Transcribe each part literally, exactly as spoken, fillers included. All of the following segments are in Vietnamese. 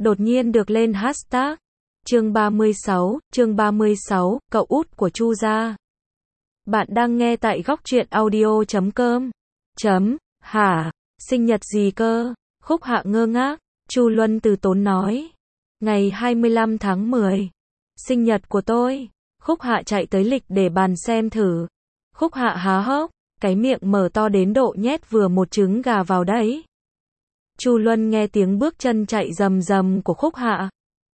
đột nhiên được lên hashtag. Chương ba mươi sáu, chương ba mươi sáu, cậu út của Chu gia. Bạn đang nghe tại góc truyện audio chấm com. Chấm, hả, sinh nhật gì cơ? Khúc Hạ ngơ ngác, Chu Luân từ tốn nói. Ngày hai mươi lăm tháng mười. Sinh nhật của tôi. Khúc Hạ chạy tới lịch để bàn xem thử. Khúc Hạ há hốc, cái miệng mở to đến độ nhét vừa một trứng gà vào đấy. Chu Luân nghe tiếng bước chân chạy rầm rầm của Khúc Hạ.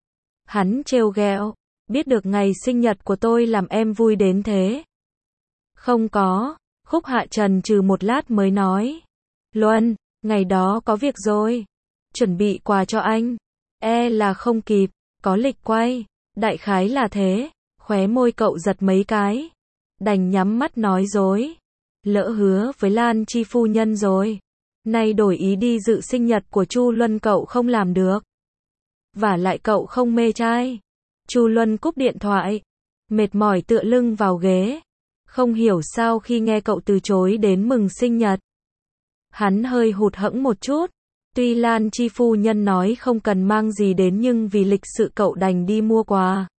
Hắn trêu ghẹo, biết được ngày sinh nhật của tôi làm em vui đến thế. Không có, Khúc Hạ chần chừ một lát mới nói. Luân, ngày đó có việc rồi. Chuẩn bị quà cho anh. E là không kịp, có lịch quay. Đại khái là thế, khóe môi cậu giật mấy cái. Đành nhắm mắt nói dối. Lỡ hứa với Lan Chi phu nhân rồi. Nay đổi ý đi dự sinh nhật của Chu Luân cậu không làm được. Vả lại cậu không mê trai. Chu Luân cúp điện thoại. Mệt mỏi tựa lưng vào ghế. Không hiểu sao khi nghe cậu từ chối đến mừng sinh nhật. Hắn hơi hụt hẫng một chút. Tuy Lan Chi phu nhân nói không cần mang gì đến nhưng vì lịch sự cậu đành đi mua quà.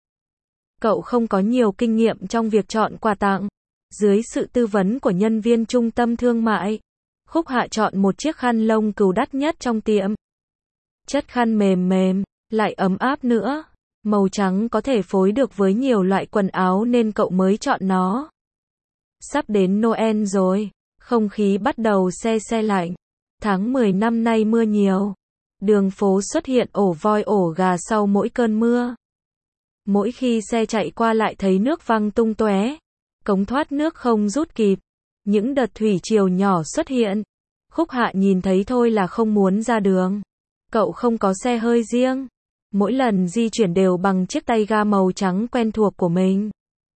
Cậu không có nhiều kinh nghiệm trong việc chọn quà tặng. Dưới sự tư vấn của nhân viên trung tâm thương mại, Khúc Hạ chọn một chiếc khăn lông cừu đắt nhất trong tiệm. Chất khăn mềm mềm, lại ấm áp nữa. Màu trắng có thể phối được với nhiều loại quần áo nên cậu mới chọn nó. Sắp đến Noel rồi, không khí bắt đầu se se lạnh. Tháng mười năm nay mưa nhiều. Đường phố xuất hiện ổ voi ổ gà sau mỗi cơn mưa. Mỗi khi xe chạy qua lại thấy nước văng tung tóe. Cống thoát nước không rút kịp. Những đợt thủy triều nhỏ xuất hiện. Khúc Hạ nhìn thấy thôi là không muốn ra đường. Cậu không có xe hơi riêng. Mỗi lần di chuyển đều bằng chiếc tay ga màu trắng quen thuộc của mình.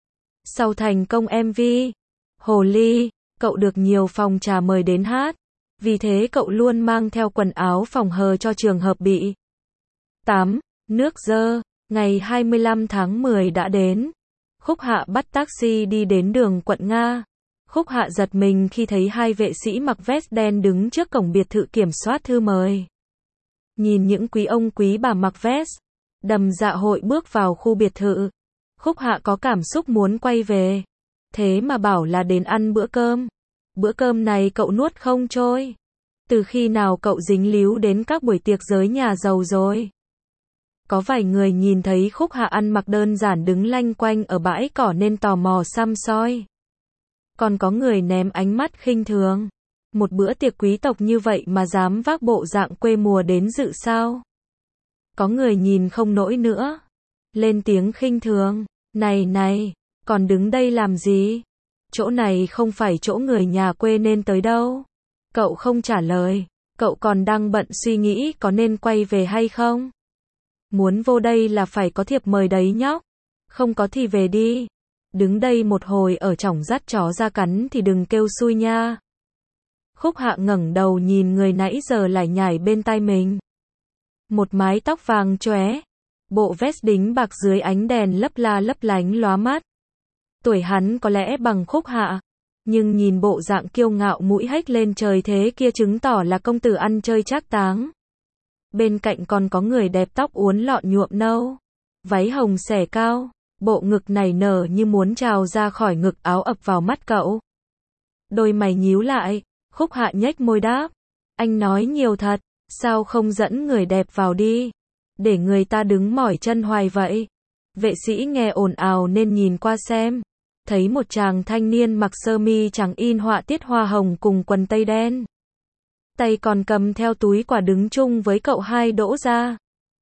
Sau thành công em vê Hồ Ly, cậu được nhiều phòng trà mời đến hát. Vì thế cậu luôn mang theo quần áo phòng hờ cho trường hợp bị tắm, nước dơ. Ngày hai mươi lăm tháng mười đã đến. Khúc Hạ bắt taxi đi đến đường quận Nga. Khúc Hạ giật mình khi thấy hai vệ sĩ mặc vest đen đứng trước cổng biệt thự kiểm soát thư mời. Nhìn những quý ông quý bà mặc vest, đầm dạ hội bước vào khu biệt thự. Khúc Hạ có cảm xúc muốn quay về. Thế mà bảo là đến ăn bữa cơm. Bữa cơm này cậu nuốt không trôi. Từ khi nào cậu dính líu đến các buổi tiệc giới nhà giàu rồi? Có vài người nhìn thấy Khúc Hạ ăn mặc đơn giản đứng lanh quanh ở bãi cỏ nên tò mò săm soi. Còn có người ném ánh mắt khinh thường. Một bữa tiệc quý tộc như vậy mà dám vác bộ dạng quê mùa đến dự sao? Có người nhìn không nổi nữa. Lên tiếng khinh thường. Này này, còn đứng đây làm gì? Chỗ này không phải chỗ người nhà quê nên tới đâu. Cậu không trả lời. Cậu còn đang bận suy nghĩ có nên quay về hay không? Muốn vô đây là phải có thiệp mời đấy nhóc. Không có thì về đi. Đứng đây một hồi ở chỏng dắt chó ra cắn thì đừng kêu xui nha. Khúc Hạ ngẩng đầu nhìn người nãy giờ lải nhải bên tai mình. Một mái tóc vàng chóe. Bộ vest đính bạc dưới ánh đèn lấp la lấp lánh lóa mắt. Tuổi hắn có lẽ bằng Khúc Hạ. Nhưng nhìn bộ dạng kiêu ngạo mũi hếch lên trời thế kia chứng tỏ là công tử ăn chơi trác táng. Bên cạnh còn có người đẹp tóc uốn lọn nhuộm nâu. Váy hồng xẻ cao. Bộ ngực nảy nở như muốn trào ra khỏi ngực áo ập vào mắt cậu. Đôi mày nhíu lại. Khúc Hạ nhếch môi đáp. Anh nói nhiều thật. Sao không dẫn người đẹp vào đi? Để người ta đứng mỏi chân hoài vậy. Vệ sĩ nghe ồn ào nên nhìn qua xem. Thấy một chàng thanh niên mặc sơ mi trắng in họa tiết hoa hồng cùng quần tây đen. Tay còn cầm theo túi quà đứng chung với cậu hai Đỗ Gia.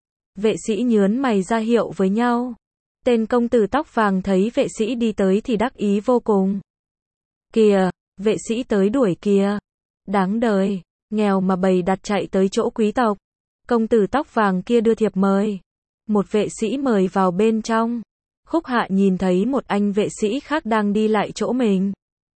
Vệ sĩ nhớn mày ra hiệu với nhau. Tên công tử tóc vàng thấy vệ sĩ đi tới thì đắc ý vô cùng. Kìa, vệ sĩ tới đuổi kìa. Đáng đời, nghèo mà bày đặt chạy tới chỗ quý tộc. Công tử tóc vàng kia đưa thiệp mời. Một vệ sĩ mời vào bên trong. Khúc Hạ nhìn thấy một anh vệ sĩ khác đang đi lại chỗ mình.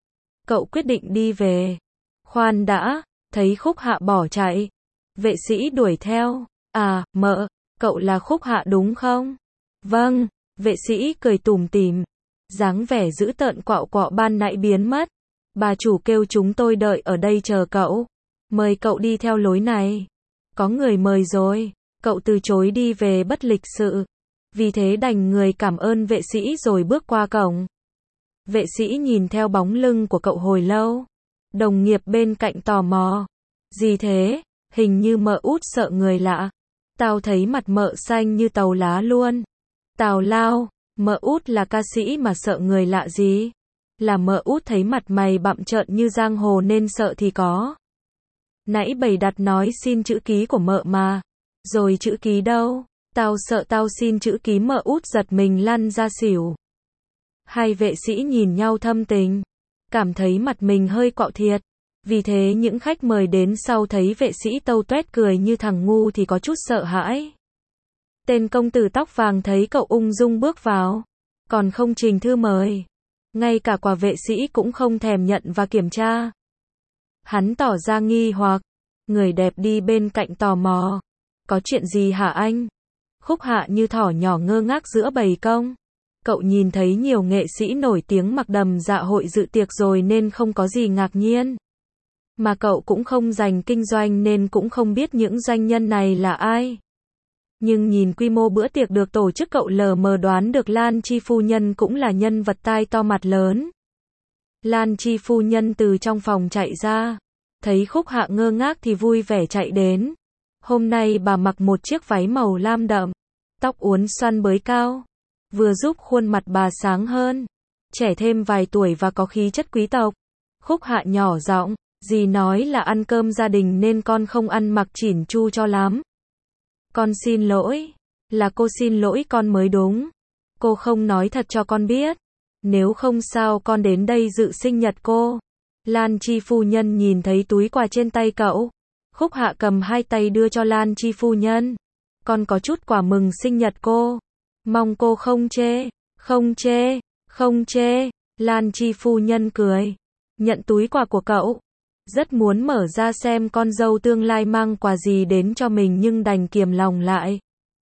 Cậu quyết định đi về. Khoan đã, thấy Khúc Hạ bỏ chạy. Vệ sĩ đuổi theo. À, mợ, cậu là Khúc Hạ đúng không? Vâng, vệ sĩ cười tủm tỉm. Dáng vẻ dữ tợn quạo quọ ban nãy biến mất. Bà chủ kêu chúng tôi đợi ở đây chờ cậu. Mời cậu đi theo lối này. Có người mời rồi. Cậu từ chối đi về bất lịch sự. Vì thế đành người cảm ơn vệ sĩ rồi bước qua cổng. Vệ sĩ nhìn theo bóng lưng của cậu hồi lâu. Đồng nghiệp bên cạnh tò mò. Gì thế? Hình như Mợ Út sợ người lạ. Tao thấy mặt Mợ xanh như tàu lá luôn. Tào lao, Mợ Út là ca sĩ mà sợ người lạ gì? Là Mợ Út thấy mặt mày bặm trợn như giang hồ nên sợ thì có. Nãy bày đặt nói xin chữ ký của Mợ mà. Rồi chữ ký đâu? Tao sợ tao xin chữ ký Mợ Út giật mình lăn ra xỉu. Hai vệ sĩ nhìn nhau thâm tình. Cảm thấy mặt mình hơi quạo thiệt. Vì thế những khách mời đến sau thấy vệ sĩ tâu tuét cười như thằng ngu thì có chút sợ hãi. Tên công tử tóc vàng thấy cậu ung dung bước vào. Còn không trình thư mời. Ngay cả quả vệ sĩ cũng không thèm nhận và kiểm tra. Hắn tỏ ra nghi hoặc. Người đẹp đi bên cạnh tò mò. Có chuyện gì hả anh? Khúc Hạ như thỏ nhỏ ngơ ngác giữa bầy công. Cậu nhìn thấy nhiều nghệ sĩ nổi tiếng mặc đầm dạ hội dự tiệc rồi nên không có gì ngạc nhiên. Mà cậu cũng không dành kinh doanh nên cũng không biết những doanh nhân này là ai. Nhưng nhìn quy mô bữa tiệc được tổ chức cậu lờ mờ đoán được Lan Chi phu nhân cũng là nhân vật tai to mặt lớn. Lan Chi phu nhân từ trong phòng chạy ra. Thấy Khúc Hạ ngơ ngác thì vui vẻ chạy đến. Hôm nay bà mặc một chiếc váy màu lam đậm. Tóc uốn xoăn bới cao. Vừa giúp khuôn mặt bà sáng hơn. Trẻ thêm vài tuổi và có khí chất quý tộc. Khúc Hạ nhỏ giọng. Dì nói là ăn cơm gia đình nên con không ăn mặc chỉn chu cho lắm. Con xin lỗi. Là cô xin lỗi con mới đúng. Cô không nói thật cho con biết. Nếu không sao con đến đây dự sinh nhật cô. Lan Chi phu nhân nhìn thấy túi quà trên tay cậu. Khúc Hạ cầm hai tay đưa cho Lan Chi phu nhân. Con có chút quà mừng sinh nhật cô. Mong cô không chê. Không chê. Không chê. Lan Chi phu nhân cười. Nhận túi quà của cậu. Rất muốn mở ra xem con dâu tương lai mang quà gì đến cho mình nhưng đành kiềm lòng lại.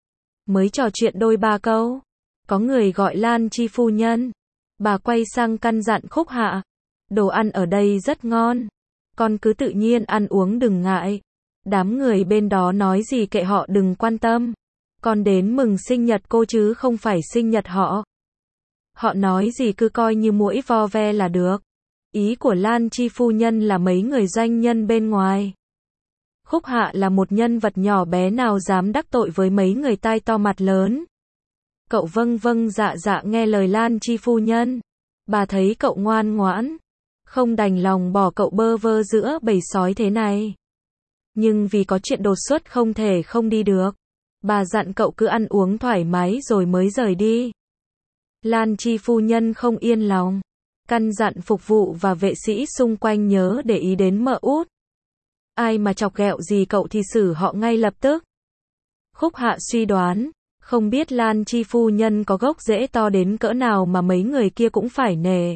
Mới trò chuyện đôi ba câu. Có người gọi Lan Chi phu nhân. Bà quay sang căn dặn Khúc Hạ. Đồ ăn ở đây rất ngon. Con cứ tự nhiên ăn uống đừng ngại. Đám người bên đó nói gì kệ họ đừng quan tâm. Con đến mừng sinh nhật cô chứ không phải sinh nhật họ. Họ nói gì cứ coi như muỗi vo ve là được. Ý của Lan Chi phu nhân là mấy người doanh nhân bên ngoài. Khúc Hạ là một nhân vật nhỏ bé nào dám đắc tội với mấy người tai to mặt lớn. Cậu vâng vâng dạ dạ nghe lời Lan Chi phu nhân. Bà thấy cậu ngoan ngoãn. Không đành lòng bỏ cậu bơ vơ giữa bầy sói thế này. Nhưng vì có chuyện đột xuất không thể không đi được. Bà dặn cậu cứ ăn uống thoải mái rồi mới rời đi. Lan Chi phu nhân không yên lòng. Căn dặn phục vụ và vệ sĩ xung quanh nhớ để ý đến Mợ Út. Ai mà chọc ghẹo gì cậu thì xử họ ngay lập tức. Khúc Hạ suy đoán. Không biết Lan Chi phu nhân có gốc rễ to đến cỡ nào mà mấy người kia cũng phải nể.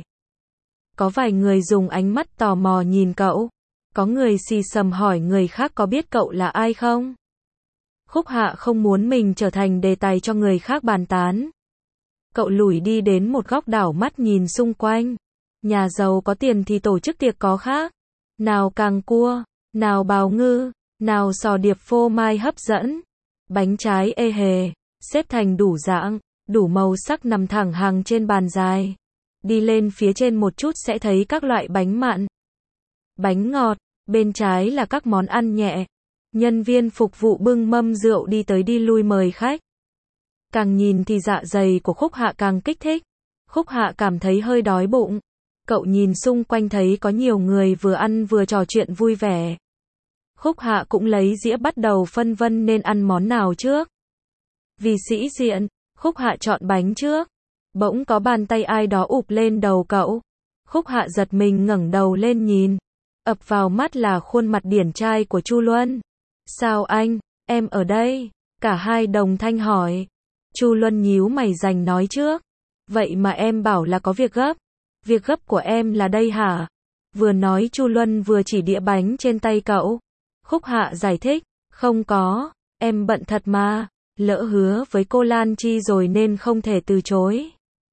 Có vài người dùng ánh mắt tò mò nhìn cậu. Có người xì xầm hỏi người khác có biết cậu là ai không? Khúc Hạ không muốn mình trở thành đề tài cho người khác bàn tán. Cậu lủi đi đến một góc đảo mắt nhìn xung quanh. Nhà giàu có tiền thì tổ chức tiệc có khác. Nào càng cua, nào bào ngư, nào sò điệp phô mai hấp dẫn. Bánh trái ê hề, xếp thành đủ dạng, đủ màu sắc nằm thẳng hàng trên bàn dài. Đi lên phía trên một chút sẽ thấy các loại bánh mặn. Bánh ngọt, bên trái là các món ăn nhẹ. Nhân viên phục vụ bưng mâm rượu đi tới đi lui mời khách. Càng nhìn thì dạ dày của Khúc Hạ càng kích thích. Khúc Hạ cảm thấy hơi đói bụng. Cậu nhìn xung quanh thấy có nhiều người vừa ăn vừa trò chuyện vui vẻ. Khúc Hạ cũng lấy dĩa bắt đầu phân vân nên ăn món nào trước. Vì sĩ diện, Khúc Hạ chọn bánh trước. Bỗng có bàn tay ai đó ụp lên đầu cậu. Khúc Hạ giật mình ngẩng đầu lên nhìn. Ập vào mắt là khuôn mặt điển trai của Chu Luân. Sao anh, em ở đây? Cả hai đồng thanh hỏi. Chu Luân nhíu mày rành nói trước. Vậy mà em bảo là có việc gấp. Việc gấp của em là đây hả? Vừa nói Chu Luân vừa chỉ đĩa bánh trên tay cậu. Khúc Hạ giải thích. Không có, em bận thật mà. Lỡ hứa với cô Lan Chi rồi nên không thể từ chối.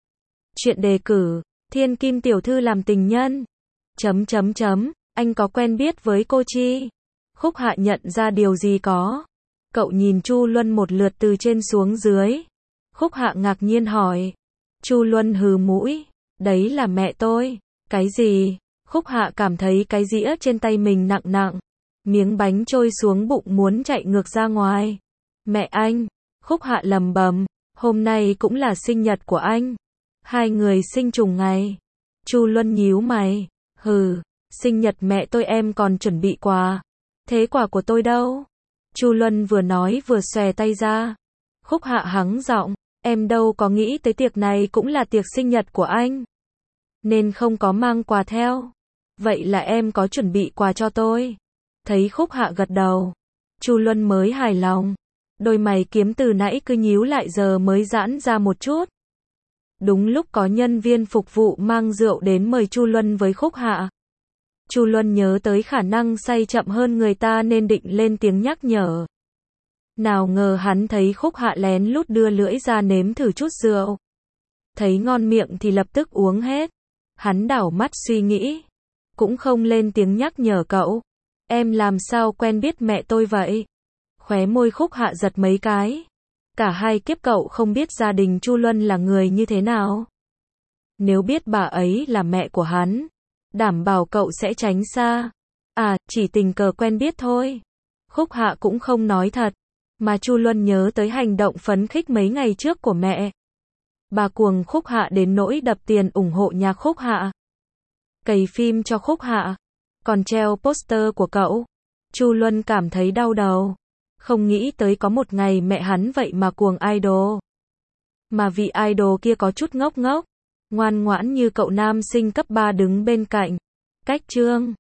Chuyện đề cử, Thiên Kim tiểu thư làm tình nhân. Chấm chấm chấm, anh có quen biết với cô Chi? Khúc Hạ nhận ra điều gì có. Cậu nhìn Chu Luân một lượt từ trên xuống dưới. Khúc Hạ ngạc nhiên hỏi. Chu Luân hừ mũi. Đấy là mẹ tôi. Cái gì? Khúc Hạ cảm thấy cái dĩa trên tay mình nặng nặng. Miếng bánh trôi xuống bụng muốn chạy ngược ra ngoài. Mẹ anh. Khúc Hạ lầm bầm. Hôm nay cũng là sinh nhật của anh. Hai người sinh trùng ngày. Chu Luân nhíu mày. Hừ, sinh nhật mẹ tôi em còn chuẩn bị quà. Thế quà của tôi đâu? Chu Luân vừa nói vừa xòe tay ra. Khúc Hạ hắng giọng. Em đâu có nghĩ tới tiệc này cũng là tiệc sinh nhật của anh. Nên không có mang quà theo. Vậy là em có chuẩn bị quà cho tôi. Thấy Khúc Hạ gật đầu. Chu Luân mới hài lòng. Đôi mày kiếm từ nãy cứ nhíu lại giờ mới giãn ra một chút. Đúng lúc có nhân viên phục vụ mang rượu đến mời Chu Luân với Khúc Hạ. Chu Luân nhớ tới khả năng say chậm hơn người ta nên định lên tiếng nhắc nhở. Nào ngờ hắn thấy Khúc Hạ lén lút đưa lưỡi ra nếm thử chút rượu. Thấy ngon miệng thì lập tức uống hết. Hắn đảo mắt suy nghĩ. Cũng không lên tiếng nhắc nhở cậu. Em làm sao quen biết mẹ tôi vậy? Khóe môi Khúc Hạ giật mấy cái. Cả hai kiếp cậu không biết gia đình Chu Luân là người như thế nào. Nếu biết bà ấy là mẹ của hắn, đảm bảo cậu sẽ tránh xa. À, chỉ tình cờ quen biết thôi. Khúc Hạ cũng không nói thật. Mà Chu Luân nhớ tới hành động phấn khích mấy ngày trước của mẹ. Bà cuồng Khúc Hạ đến nỗi đập tiền ủng hộ nhà Khúc Hạ. Cày phim cho Khúc Hạ. Còn treo poster của cậu. Chu Luân cảm thấy đau đầu. Không nghĩ tới có một ngày mẹ hắn vậy mà cuồng idol. Mà vị idol kia có chút ngốc ngốc. Ngoan ngoãn như cậu nam sinh cấp ba đứng bên cạnh. Cách trương.